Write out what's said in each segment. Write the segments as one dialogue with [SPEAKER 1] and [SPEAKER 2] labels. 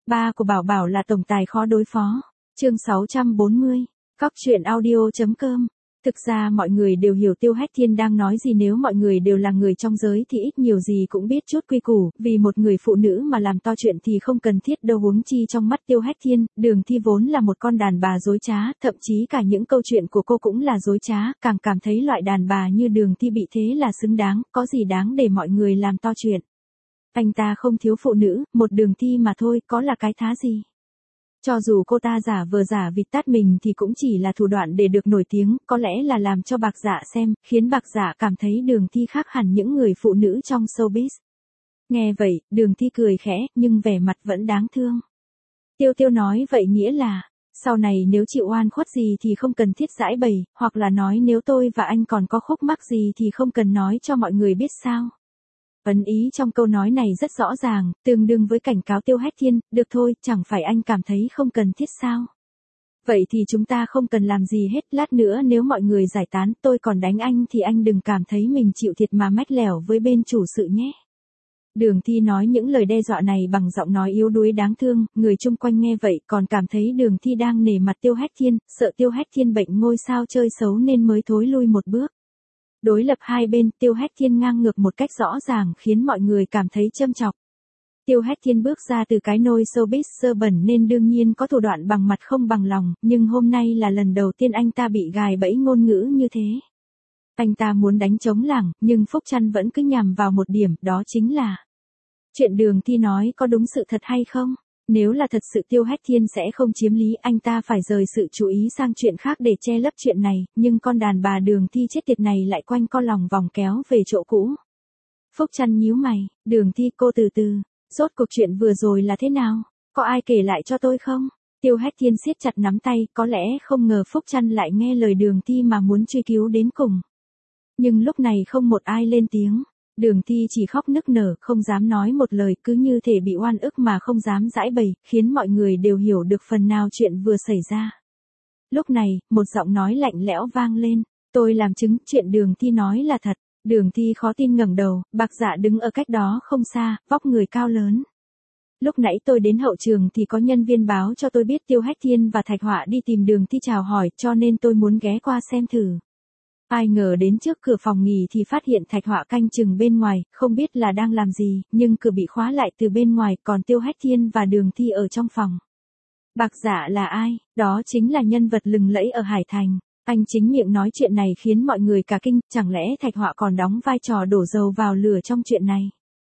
[SPEAKER 1] Ba của Bảo Bảo là tổng tài khó đối phó. Chương 640. Cóc truyện audio.com. Thực ra mọi người đều hiểu Tiêu Hách Thiên đang nói gì, nếu mọi người đều là người trong giới thì ít nhiều gì cũng biết chút quy củ, vì một người phụ nữ mà làm to chuyện thì không cần thiết đâu, huống chi trong mắt Tiêu Hách Thiên, Đường Thi vốn là một con đàn bà dối trá, thậm chí cả những câu chuyện của cô cũng là dối trá, càng cảm thấy loại đàn bà như Đường Thi bị thế là xứng đáng, có gì đáng để mọi người làm to chuyện. Anh ta không thiếu phụ nữ, một Đường Thi mà thôi, có là cái thá gì. Cho dù cô ta giả vờ giả vịt tát mình thì cũng chỉ là thủ đoạn để được nổi tiếng, có lẽ là làm cho Bạc Dạ xem, khiến Bạc Dạ cảm thấy Đường Thi khác hẳn những người phụ nữ trong showbiz. Nghe vậy, Đường Thi cười khẽ, nhưng vẻ mặt vẫn đáng thương. Tiêu Tiêu nói vậy nghĩa là, sau này nếu chịu oan khuất gì thì không cần thiết giãi bày, hoặc là nói nếu tôi và anh còn có khúc mắc gì thì không cần nói cho mọi người biết sao. Ấn ý trong câu nói này rất rõ ràng, tương đương với cảnh cáo Tiêu Hách Thiên, được thôi, chẳng phải anh cảm thấy không cần thiết sao. Vậy thì chúng ta không cần làm gì hết, lát nữa nếu mọi người giải tán tôi còn đánh anh thì anh đừng cảm thấy mình chịu thiệt mà mách lẻo với bên chủ sự nhé. Đường Thi nói những lời đe dọa này bằng giọng nói yếu đuối đáng thương, người chung quanh nghe vậy còn cảm thấy Đường Thi đang nể mặt Tiêu Hách Thiên, sợ Tiêu Hách Thiên bệnh ngôi sao chơi xấu nên mới thối lui một bước. Đối lập hai bên, Tiêu Hách Thiên ngang ngược một cách rõ ràng khiến mọi người cảm thấy châm chọc. Tiêu Hách Thiên bước ra từ cái nôi showbiz sơ bẩn nên đương nhiên có thủ đoạn bằng mặt không bằng lòng, nhưng hôm nay là lần đầu tiên anh ta bị gài bẫy ngôn ngữ như thế. Anh ta muốn đánh trống lảng, nhưng Phúc Trăn vẫn cứ nhằm vào một điểm, đó chính là chuyện Đường Thi nói có đúng sự thật hay không? Nếu là thật sự Tiêu Hách Thiên sẽ không chiếm lý, anh ta phải rời sự chú ý sang chuyện khác để che lấp chuyện này, nhưng con đàn bà Đường Thi chết tiệt này lại quanh co lòng vòng kéo về chỗ cũ. Phúc Trăn nhíu mày, Đường Thi cô từ từ, rốt cuộc chuyện vừa rồi là thế nào? Có ai kể lại cho tôi không? Tiêu Hách Thiên siết chặt nắm tay, có lẽ không ngờ Phúc Trăn lại nghe lời Đường Thi mà muốn truy cứu đến cùng. Nhưng lúc này không một ai lên tiếng. Đường Thi chỉ khóc nức nở, không dám nói một lời, cứ như thể bị oan ức mà không dám giãi bày, khiến mọi người đều hiểu được phần nào chuyện vừa xảy ra. Lúc này, một giọng nói lạnh lẽo vang lên, tôi làm chứng, chuyện Đường Thi nói là thật. Đường Thi khó tin ngẩng đầu, Bạc Dạ đứng ở cách đó không xa, vóc người cao lớn. Lúc nãy tôi đến hậu trường thì có nhân viên báo cho tôi biết Tiêu Hách Thiên và Thạch Họa đi tìm Đường Thi chào hỏi, cho nên tôi muốn ghé qua xem thử. Ai ngờ đến trước cửa phòng nghỉ thì phát hiện Thạch Họa canh chừng bên ngoài, không biết là đang làm gì, nhưng cửa bị khóa lại từ bên ngoài, còn Tiêu Hách Thiên và Đường Thi ở trong phòng. Bạc Dạ là ai? Đó chính là nhân vật lừng lẫy ở Hải Thành. Anh chính miệng nói chuyện này khiến mọi người cả kinh, chẳng lẽ Thạch Họa còn đóng vai trò đổ dầu vào lửa trong chuyện này?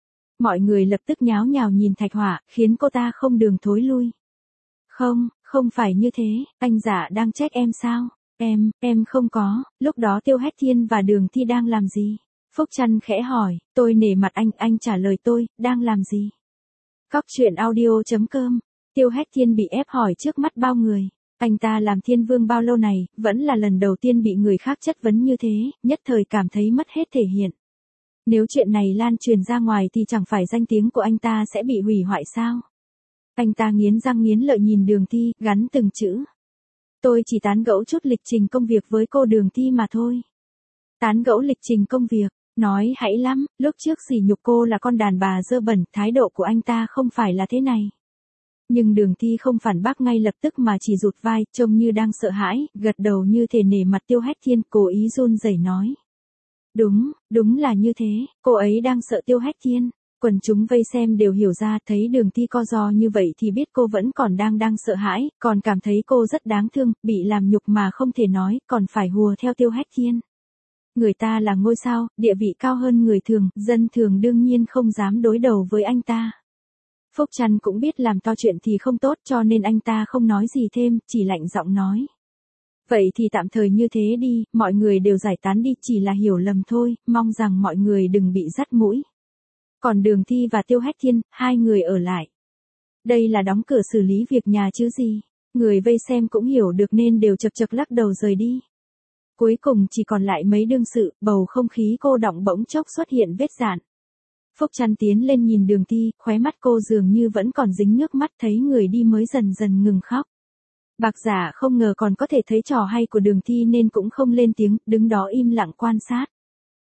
[SPEAKER 1] Mọi người lập tức nháo nhào nhìn Thạch Họa, khiến cô ta không đường thối lui. Không phải như thế, anh Dạ đang trách em sao? Em không có, lúc đó Tiêu Hách Thiên và Đường Thi đang làm gì? Phúc Trăn khẽ hỏi, tôi nể mặt anh trả lời tôi, đang làm gì? Cóc truyện audio.com. Tiêu Hách Thiên bị ép hỏi trước mắt bao người. Anh ta làm thiên vương bao lâu này, vẫn là lần đầu tiên bị người khác chất vấn như thế, nhất thời cảm thấy mất hết thể hiện. Nếu chuyện này lan truyền ra ngoài thì chẳng phải danh tiếng của anh ta sẽ bị hủy hoại sao? Anh ta nghiến răng nghiến lợi nhìn Đường Thi, gắn từng chữ. Tôi chỉ tán gẫu chút lịch trình công việc với cô Đường Thi mà thôi. Tán gẫu lịch trình công việc, nói hãy lắm, lúc trước sỉ nhục cô là con đàn bà dơ bẩn, thái độ của anh ta không phải là thế này. Nhưng Đường Thi không phản bác ngay lập tức mà chỉ rụt vai, trông như đang sợ hãi, gật đầu như thể nể mặt Tiêu Hách Thiên, cố ý run rẩy nói. Đúng là như thế, cô ấy đang sợ Tiêu Hách Thiên. Quần chúng vây xem đều hiểu ra, thấy Đường Thi co ro như vậy thì biết cô vẫn còn đang sợ hãi, còn cảm thấy cô rất đáng thương, bị làm nhục mà không thể nói, còn phải hùa theo Tiêu Hách Thiên. Người ta là ngôi sao, địa vị cao hơn người thường, dân thường đương nhiên không dám đối đầu với anh ta. Phúc Trăn cũng biết làm to chuyện thì không tốt cho nên anh ta không nói gì thêm, chỉ lạnh giọng nói. Vậy thì tạm thời như thế đi, mọi người đều giải tán đi, chỉ là hiểu lầm thôi, mong rằng mọi người đừng bị dắt mũi. Còn Đường Thi và Tiêu Hách Thiên, hai người ở lại. Đây là đóng cửa xử lý việc nhà chứ gì. Người vây xem cũng hiểu được nên đều chật chật lắc đầu rời đi. Cuối cùng chỉ còn lại mấy đương sự, bầu không khí cô đọng bỗng chốc xuất hiện vết dạn. Phúc Trăn tiến lên nhìn Đường Thi, khóe mắt cô dường như vẫn còn dính nước mắt, thấy người đi mới dần dần ngừng khóc. Bạc Dạ không ngờ còn có thể thấy trò hay của Đường Thi nên cũng không lên tiếng, đứng đó im lặng quan sát.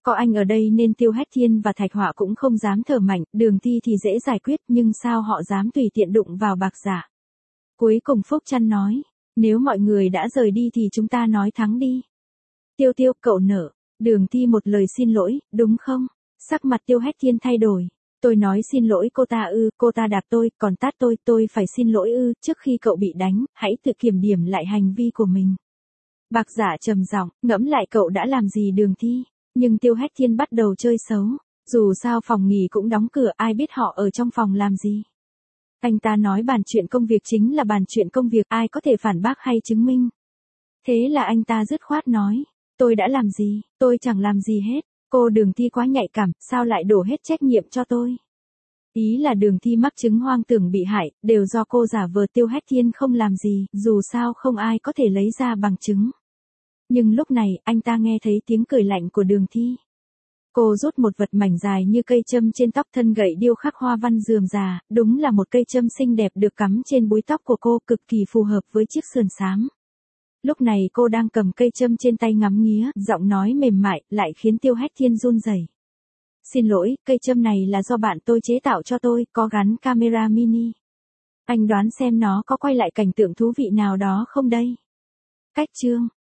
[SPEAKER 1] Có anh ở đây nên Tiêu Hách Thiên và Thạch Họa cũng không dám thở mạnh, Đường Thi thì dễ giải quyết nhưng sao họ dám tùy tiện đụng vào Bạc Giả. Cuối cùng Phúc Trăn nói, nếu mọi người đã rời đi thì chúng ta nói thắng đi. Tiêu Tiêu, cậu nở. Đường Thi một lời xin lỗi, đúng không? Sắc mặt Tiêu Hách Thiên thay đổi. Tôi nói xin lỗi cô ta đạp tôi, còn tát tôi phải xin lỗi trước khi cậu bị đánh, hãy tự kiểm điểm lại hành vi của mình. Bạc Giả trầm giọng, ngẫm lại cậu đã làm gì Đường Thi. Nhưng Tiêu Hách Thiên bắt đầu chơi xấu. Dù sao phòng nghỉ cũng đóng cửa, ai biết họ ở trong phòng làm gì. Anh ta nói bàn chuyện công việc chính là bàn chuyện công việc, ai có thể phản bác hay chứng minh. Thế là anh ta dứt khoát nói, tôi đã làm gì, tôi chẳng làm gì hết. Cô Đường Thi quá nhạy cảm, sao lại đổ hết trách nhiệm cho tôi. Ý là Đường Thi mắc chứng hoang tưởng bị hại, đều do cô giả vờ Tiêu Hách Thiên không làm gì, dù sao không ai có thể lấy ra bằng chứng. Nhưng lúc này, anh ta nghe thấy tiếng cười lạnh của Đường Thi. Cô rút một vật mảnh dài như cây châm trên tóc, thân gậy điêu khắc hoa văn rườm rà, đúng là một cây châm xinh đẹp được cắm trên búi tóc của cô, cực kỳ phù hợp với chiếc sườn xám. Lúc này cô đang cầm cây châm trên tay ngắm nghía, giọng nói mềm mại, lại khiến Tiêu Hách Thiên run rẩy. Xin lỗi, cây châm này là do bạn tôi chế tạo cho tôi, có gắn camera mini. Anh đoán xem nó có quay lại cảnh tượng thú vị nào đó không đây? Cách chương